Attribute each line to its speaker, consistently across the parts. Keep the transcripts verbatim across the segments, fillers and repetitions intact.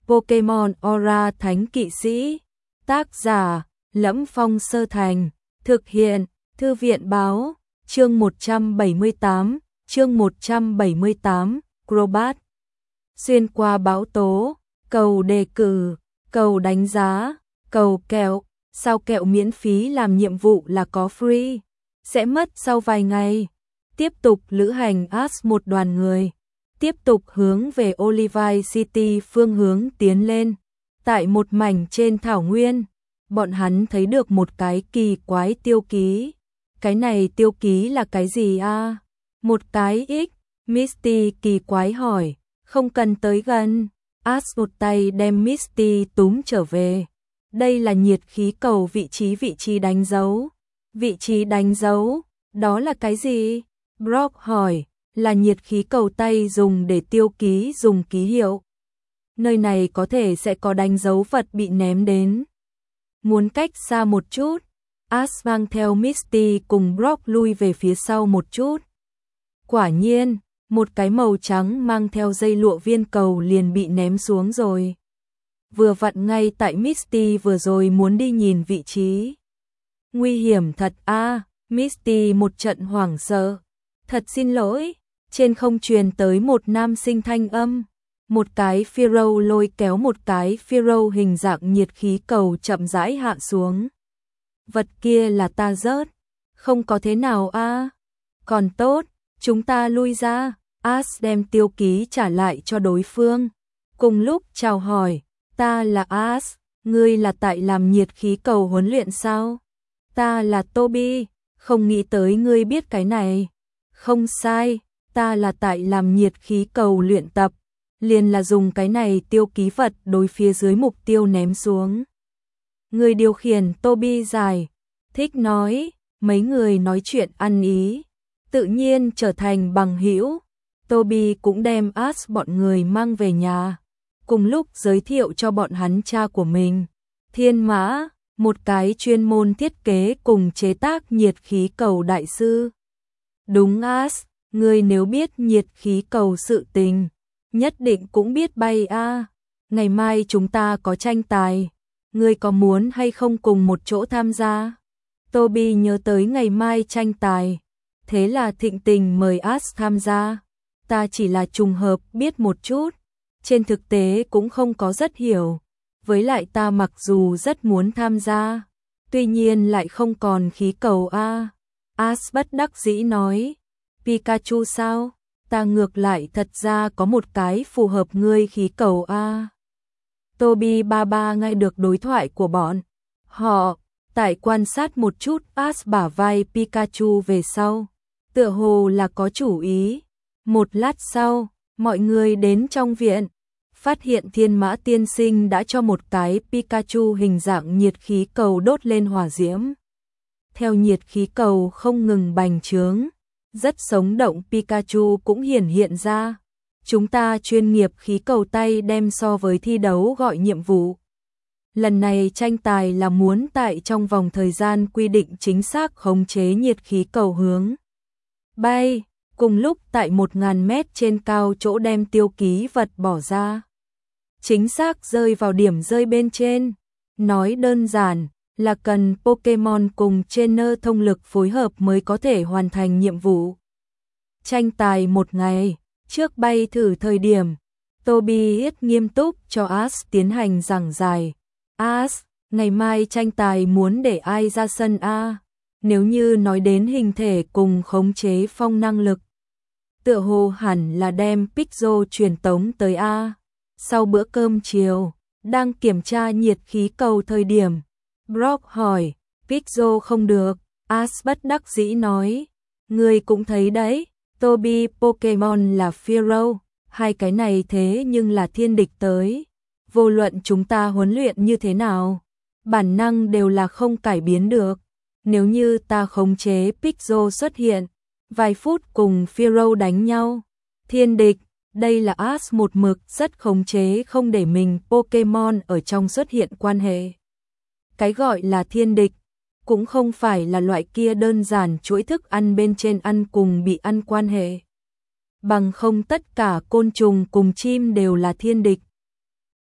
Speaker 1: Pokemon Aura Thánh Kỵ Sĩ. Tác giả: Lẫm Phong Sơ Thành. Thực hiện: Thư viện báo. Chương một trăm bảy mươi tám, chương một trăm bảy mươi tám, Crobat. Xuyên qua bão tố, cầu đề cử, cầu đánh giá, cầu kẹo, sao kẹo miễn phí làm nhiệm vụ là có free, sẽ mất sau vài ngày. Tiếp tục lữ hành Ash một đoàn người, tiếp tục hướng về Olivine City phương hướng tiến lên. Tại một mảnh trên thảo nguyên, bọn hắn thấy được một cái kỳ quái tiêu ký. Cái này tiêu ký là cái gì a? À? Một cái X. Misty kỳ quái hỏi. Không cần tới gần. Ash một tay đem Misty túm trở về. Đây là nhiệt khí cầu vị trí vị trí đánh dấu. Vị trí đánh dấu, đó là cái gì? Brock hỏi. Là nhiệt khí cầu tay dùng để tiêu ký dùng ký hiệu. Nơi này có thể sẽ có đánh dấu vật bị ném đến. Muốn cách xa một chút. Ash mang theo Misty cùng Brock lui về phía sau một chút. Quả nhiên, một cái màu trắng mang theo dây lụa viên cầu liền bị ném xuống rồi. Vừa vặn ngay tại Misty vừa rồi muốn đi nhìn vị trí. Nguy hiểm thật a, à, Misty một trận hoảng sợ. Thật xin lỗi, trên không truyền tới một nam sinh thanh âm. Một cái Pharaoh lôi kéo một cái Pharaoh hình dạng nhiệt khí cầu chậm rãi hạ xuống. Vật kia là ta rớt. Không có thế nào a. À? Còn tốt, chúng ta lui ra. Ash đem tiêu ký trả lại cho đối phương. Cùng lúc chào hỏi, ta là Ash, ngươi là tại làm nhiệt khí cầu huấn luyện sao? Ta là Toby, không nghĩ tới ngươi biết cái này. Không sai, ta là tại làm nhiệt khí cầu luyện tập. Liền là dùng cái này tiêu ký vật đối phía dưới mục tiêu ném xuống. Người điều khiển Toby dài, thích nói, mấy người nói chuyện ăn ý, tự nhiên trở thành bằng hữu. Toby cũng đem Ash bọn người mang về nhà, cùng lúc giới thiệu cho bọn hắn cha của mình, Thiên Mã, một cái chuyên môn thiết kế cùng chế tác nhiệt khí cầu đại sư. Đúng Ash, ngươi nếu biết nhiệt khí cầu sự tình, nhất định cũng biết bay a. À. Ngày mai chúng ta có tranh tài, ngươi có muốn hay không cùng một chỗ tham gia? Toby nhớ tới ngày mai tranh tài, thế là thịnh tình mời Ash tham gia. Ta chỉ là trùng hợp biết một chút, trên thực tế cũng không có rất hiểu. Với lại ta mặc dù rất muốn tham gia, tuy nhiên lại không còn khí cầu a. À. Ash bất đắc dĩ nói, Pikachu sao? Ta ngược lại thật ra có một cái phù hợp ngươi khí cầu a. À. Toby ba ba nghe được đối thoại của bọn họ, tại quan sát một chút Ash bả vai Pikachu về sau, tựa hồ là có chủ ý. Một lát sau, mọi người đến trong viện, phát hiện Thiên Mã tiên sinh đã cho một cái Pikachu hình dạng nhiệt khí cầu đốt lên hỏa diễm. Theo nhiệt khí cầu không ngừng bành trướng, rất sống động Pikachu cũng hiển hiện ra. Chúng ta chuyên nghiệp khí cầu tay đem so với thi đấu gọi nhiệm vụ. Lần này tranh tài là muốn tại trong vòng thời gian quy định chính xác khống chế nhiệt khí cầu hướng bay, cùng lúc tại một nghìn mét trên cao chỗ đem tiêu ký vật bỏ ra. Chính xác rơi vào điểm rơi bên trên. Nói đơn giản là cần Pokemon cùng trainer thông lực phối hợp mới có thể hoàn thành nhiệm vụ. Tranh tài một ngày, trước bay thử thời điểm, Toby ít nghiêm túc cho Ash tiến hành giảng giải. Ash, ngày mai tranh tài muốn để ai ra sân a? Nếu như nói đến hình thể cùng khống chế phong năng lực, tựa hồ hẳn là đem Pixel truyền tống tới a. Sau bữa cơm chiều, đang kiểm tra nhiệt khí cầu thời điểm, Brock hỏi, Pixel không được, Ash bất đắc dĩ nói, người cũng thấy đấy, Toby Pokemon là Pharaoh, hai cái này thế nhưng là thiên địch tới. Vô luận chúng ta huấn luyện như thế nào, bản năng đều là không cải biến được. Nếu như ta khống chế Pixel xuất hiện, vài phút cùng Pharaoh đánh nhau, thiên địch, đây là Ash một mực rất khống chế không để mình Pokemon ở trong xuất hiện quan hệ. Cái gọi là thiên địch, cũng không phải là loại kia đơn giản chuỗi thức ăn bên trên ăn cùng bị ăn quan hệ. Bằng không tất cả côn trùng cùng chim đều là thiên địch.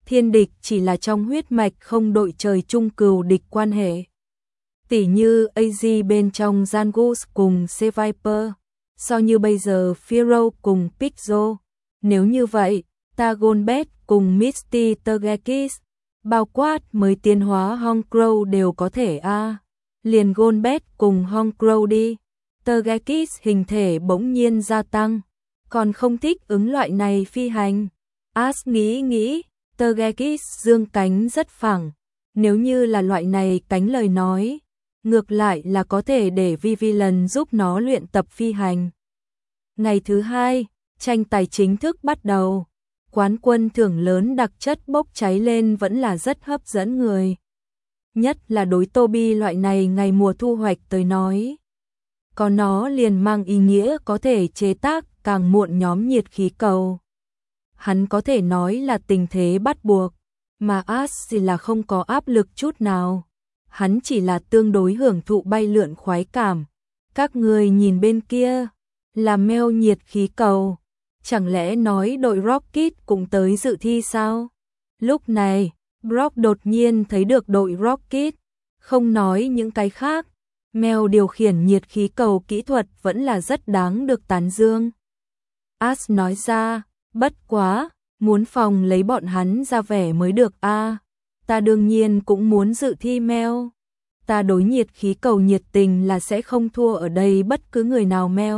Speaker 1: thiên địch chỉ là trong huyết mạch không đội trời chung cừu địch quan hệ. Tỉ như a giê bên trong Zangoose cùng C-Viper, so như bây giờ Pharaoh cùng Pixel. Nếu như vậy, ta Golbet cùng Misty Tergekis, bao quát mới tiến hóa Hongcrow đều có thể a à. Liền Golbet cùng Hongcrow đi. Tergekis hình thể bỗng nhiên gia tăng, còn không thích ứng loại này phi hành. As nghĩ nghĩ, Tergekis dương cánh rất phẳng, nếu như là loại này cánh lời nói, ngược lại là có thể để Vivian giúp nó luyện tập phi hành. Ngày thứ hai, tranh tài chính thức bắt đầu. Quán quân thưởng lớn đặc chất bốc cháy lên vẫn là rất hấp dẫn người. Nhất là đối Toby loại này ngày mùa thu hoạch tới nói. Có nó liền mang ý nghĩa có thể chế tác càng muộn nhóm nhiệt khí cầu. Hắn có thể nói là tình thế bắt buộc, mà As thì là không có áp lực chút nào. Hắn chỉ là tương đối hưởng thụ bay lượn khoái cảm. Các người nhìn bên kia, là Mel nhiệt khí cầu. Chẳng lẽ nói đội Rocket cũng tới dự thi sao? Lúc này, Brock đột nhiên thấy được đội Rocket. Không nói những cái khác, Mel điều khiển nhiệt khí cầu kỹ thuật vẫn là rất đáng được tán dương. As nói ra, bất quá, muốn phòng lấy bọn hắn ra vẻ mới được a. À, ta đương nhiên cũng muốn dự thi Mel. Ta đối nhiệt khí cầu nhiệt tình là sẽ không thua ở đây bất cứ người nào Mel.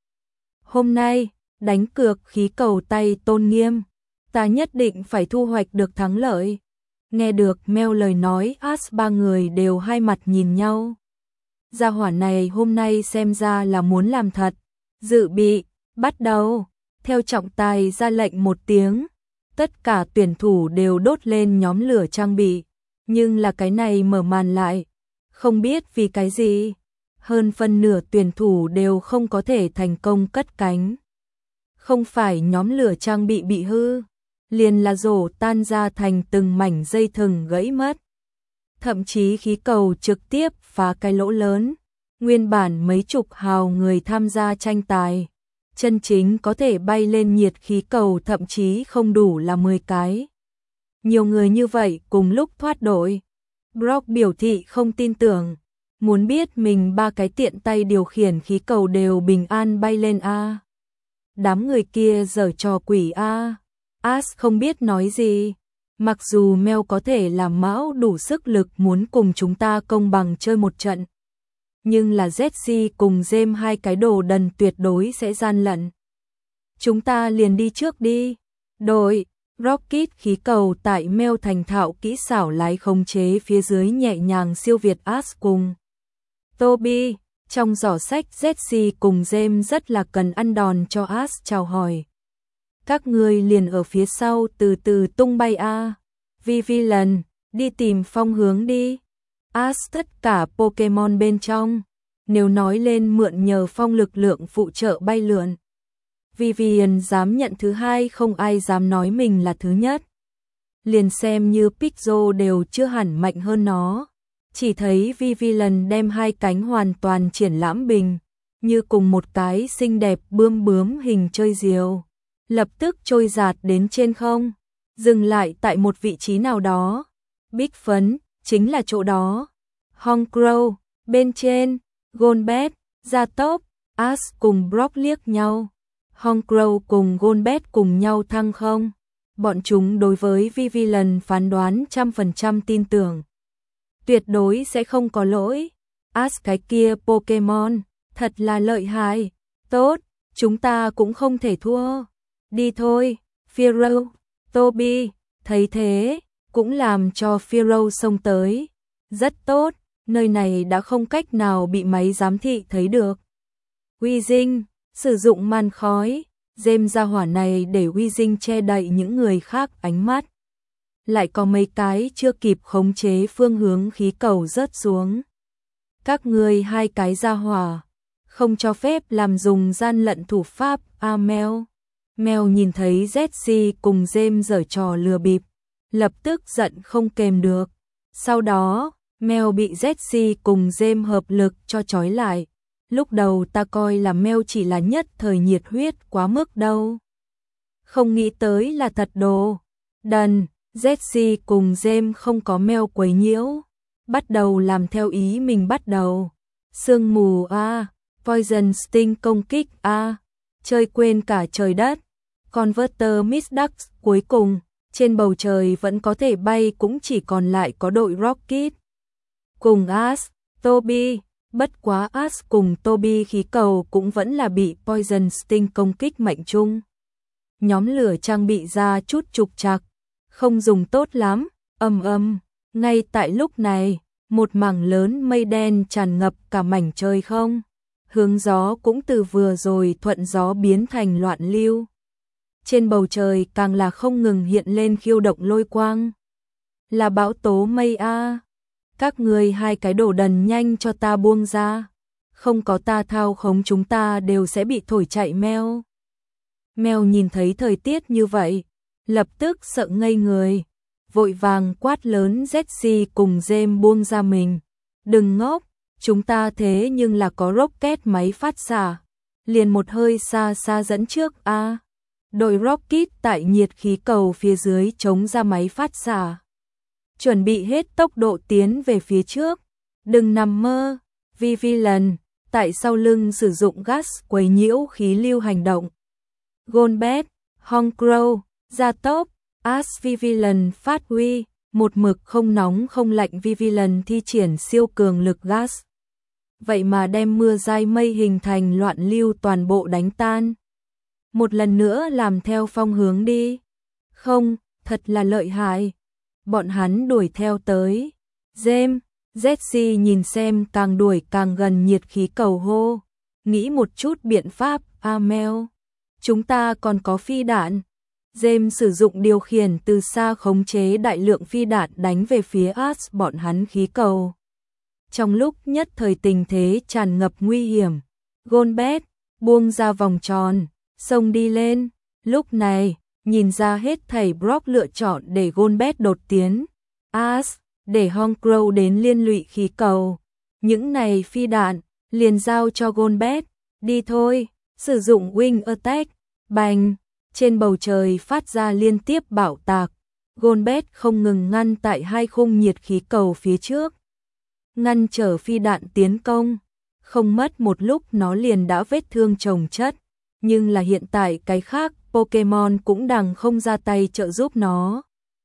Speaker 1: Hôm nay, đánh cược khí cầu tay tôn nghiêm, ta nhất định phải thu hoạch được thắng lợi. Nghe được Mel lời nói, As ba người đều hai mặt nhìn nhau. Gia hỏa này hôm nay xem ra là muốn làm thật. Dự bị, bắt đầu. Theo trọng tài ra lệnh một tiếng, tất cả tuyển thủ đều đốt lên nhóm lửa trang bị. Nhưng là cái này mở màn lại, không biết vì cái gì, hơn phân nửa tuyển thủ đều không có thể thành công cất cánh. Không phải nhóm lửa trang bị bị hư, liền là rổ tan ra thành từng mảnh dây thừng gãy mất. Thậm chí khí cầu trực tiếp phá cái lỗ lớn. Nguyên bản mấy chục hào người tham gia tranh tài, chân chính có thể bay lên nhiệt khí cầu thậm chí không đủ là mười cái. Nhiều người như vậy cùng lúc thoát đội. Brock biểu thị không tin tưởng, muốn biết mình ba cái tiện tay điều khiển khí cầu đều bình an bay lên a. Đám người kia giở trò quỷ a. As không biết nói gì. Mặc dù Mel có thể làm mão đủ sức lực muốn cùng chúng ta công bằng chơi một trận, nhưng là Jesse cùng James hai cái đồ đần tuyệt đối sẽ gian lận. Chúng ta liền đi trước đi. Đội Rocket khí cầu tại Mel thành thạo kỹ xảo lái khống chế phía dưới nhẹ nhàng siêu việt As cùng Toby. Trong giỏ sách Jesse cùng James rất là cần ăn đòn cho As chào hỏi. Các người liền ở phía sau từ từ tung bay a. Vivian, đi tìm phong hướng đi. As tất cả Pokemon bên trong, nếu nói lên mượn nhờ phong lực lượng phụ trợ bay lượn, Vivian dám nhận thứ hai, không ai dám nói mình là thứ nhất. Liền xem như Pixel đều chưa hẳn mạnh hơn nó. Chỉ thấy Vivian đem hai cánh hoàn toàn triển lãm bình, như cùng một cái xinh đẹp bươm bướm hình chơi diều, lập tức trôi giạt đến trên không, dừng lại tại một vị trí nào đó. Bích phấn, chính là chỗ đó. Hongcrow, bên trên, Golbet, ra tốc, As cùng Brock liếc nhau. Hongcrow cùng Golbet cùng nhau thăng không. Bọn chúng đối với Vivian phán đoán trăm phần trăm tin tưởng. Tuyệt đối sẽ không có lỗi. As cái kia Pokemon, thật là lợi hại. Tốt, chúng ta cũng không thể thua. Đi thôi, Pharaoh, Toby, thấy thế, cũng làm cho Pharaoh xông tới. Rất tốt, nơi này đã không cách nào bị máy giám thị thấy được. Weezing, sử dụng màn khói, James ra hỏa này để Weezing che đậy những người khác ánh mắt. Lại có mấy cái chưa kịp khống chế phương hướng khí cầu rớt xuống. Các người hai cái ra hỏa, không cho phép làm dùng gian lận thủ pháp. A Mel. Mel nhìn thấy Jesse cùng James giở trò lừa bịp, lập tức giận không kềm được. Sau đó, Mel bị Jesse cùng James hợp lực cho trói lại. Lúc đầu ta coi là Mel chỉ là nhất thời nhiệt huyết quá mức đâu. Không nghĩ tới là thật đồ. Đần, Jessie cùng James không có Mel quấy nhiễu, bắt đầu làm theo ý mình bắt đầu. Sương mù a, Poison Sting công kích a, chơi quên cả trời đất. Converter Miss Ducks cuối cùng, trên bầu trời vẫn có thể bay cũng chỉ còn lại có đội Rocket. Cùng Ash, Toby, bất quá Ash cùng Toby khí cầu cũng vẫn là bị Poison Sting công kích mạnh chung. Nhóm lửa trang bị ra chút trục trặc, không dùng tốt lắm, ầm ầm, ngay tại lúc này, một mảng lớn mây đen tràn ngập cả mảnh trời không. Hướng gió cũng từ vừa rồi thuận gió biến thành loạn lưu. Trên bầu trời càng là không ngừng hiện lên khiêu động lôi quang. Là bão tố mây a. Các người hai cái đồ đần nhanh cho ta buông ra. Không có ta thao khống chúng ta đều sẽ bị thổi chạy Mel. Mel nhìn thấy thời tiết như vậy, lập tức sợ ngây người. Vội vàng quát lớn Jessie cùng James buông ra mình. Đừng ngốc, chúng ta thế nhưng là có rocket máy phát xạ. Liền một hơi xa xa dẫn trước a. À. Đội Rocket tại nhiệt khí cầu phía dưới chống ra máy phát xạ. Chuẩn bị hết tốc độ tiến về phía trước. Đừng nằm mơ, Vivian, tại sau lưng sử dụng gas quấy nhiễu khí lưu hành động. Goldberg, Hongcrow, gia tốc, Ash Vivian phát huy, một mực không nóng không lạnh Vivian thi triển siêu cường lực gas. Vậy mà đem mưa dai mây hình thành loạn lưu toàn bộ đánh tan. Một lần nữa làm theo phong hướng đi. Không, thật là lợi hại. Bọn hắn đuổi theo tới. James, Jessie nhìn xem càng đuổi càng gần nhiệt khí cầu hô. Nghĩ một chút biện pháp, Amel. Chúng ta còn có phi đạn. James sử dụng điều khiển từ xa khống chế đại lượng phi đạn đánh về phía Ash bọn hắn khí cầu. Trong lúc nhất thời tình thế tràn ngập nguy hiểm, Goldberg buông ra vòng tròn, xông đi lên. Lúc này, nhìn ra hết thảy Brock lựa chọn để Goldberg đột tiến. Ash, để Hongcrow đến liên lụy khí cầu. Những này phi đạn, liền giao cho Goldberg. Đi thôi, sử dụng Wing Attack. Bành, trên bầu trời phát ra liên tiếp bạo tạc. Goldberg không ngừng ngăn tại hai khung nhiệt khí cầu phía trước. Ngăn trở phi đạn tiến công. Không mất một lúc nó liền đã vết thương chồng chất. Nhưng là hiện tại cái khác, Pokemon cũng đằng không ra tay trợ giúp nó.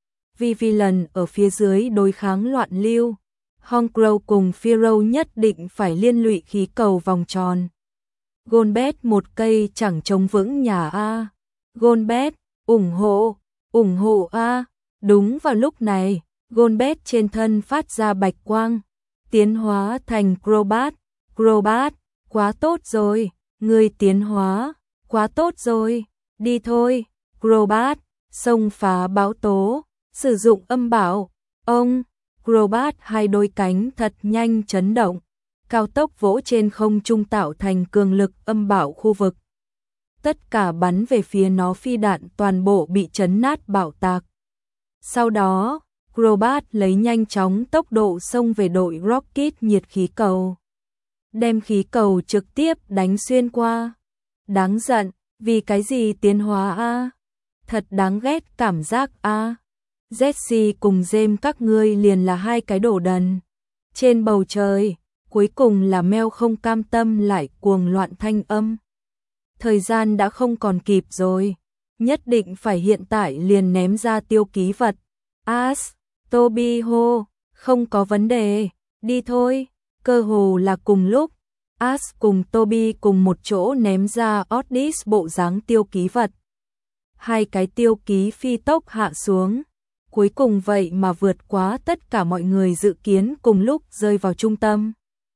Speaker 1: Vivian ở phía dưới đối kháng loạn lưu. Hongcrow cùng Fearow nhất định phải liên lụy khí cầu vòng tròn. Goldberg một cây chẳng chống vững nhà A. Goldberg, ủng hộ, ủng hộ A. Đúng vào lúc này, Goldberg trên thân phát ra bạch quang. Tiến hóa thành Crobat. Crobat, quá tốt rồi, người tiến hóa, quá tốt rồi, đi thôi. Crobat, xông phá bão tố, sử dụng âm bảo. Ông, Crobat hai đôi cánh thật nhanh chấn động. Cao tốc vỗ trên không trung tạo thành cường lực âm bảo khu vực. Tất cả bắn về phía nó phi đạn toàn bộ bị chấn nát bạo tạc. Sau đó, Crobat lấy nhanh chóng tốc độ xông về đội Rocket nhiệt khí cầu. Đem khí cầu trực tiếp đánh xuyên qua. Đáng giận, vì cái gì tiến hóa a? Thật đáng ghét cảm giác a. Jessie cùng James các ngươi liền là hai cái đồ đần. Trên bầu trời, cuối cùng là Mel không cam tâm lại cuồng loạn thanh âm. Thời gian đã không còn kịp rồi, nhất định phải hiện tại liền ném ra tiêu ký vật. Ash, Toby hô, không có vấn đề, đi thôi. Cơ hồ là cùng lúc, Ash cùng Toby cùng một chỗ ném ra Oddish bộ dáng tiêu ký vật. Hai cái tiêu ký phi tốc hạ xuống, cuối cùng vậy mà vượt quá tất cả mọi người dự kiến cùng lúc rơi vào trung tâm.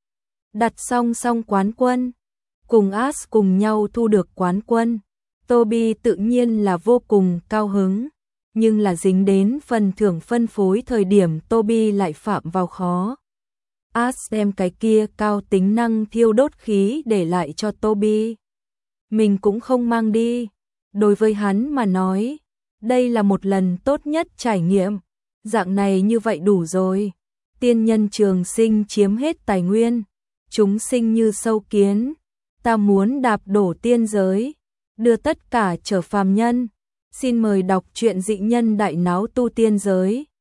Speaker 1: Đặt song song quán quân, cùng Ash cùng nhau thu được quán quân. Toby tự nhiên là vô cùng cao hứng, nhưng là dính đến phần thưởng phân phối thời điểm Toby lại phạm vào khó. Ash đem cái kia cao tính năng thiêu đốt khí để lại cho Toby. Mình cũng không mang đi. Đối với hắn mà nói, đây là một lần tốt nhất trải nghiệm. Dạng này như vậy đủ rồi. Tiên nhân trường sinh chiếm hết tài nguyên. Chúng sinh như sâu kiến. Ta muốn đạp đổ tiên giới. Đưa tất cả trở phàm nhân. Xin mời đọc truyện Dị nhân đại náo tu tiên giới.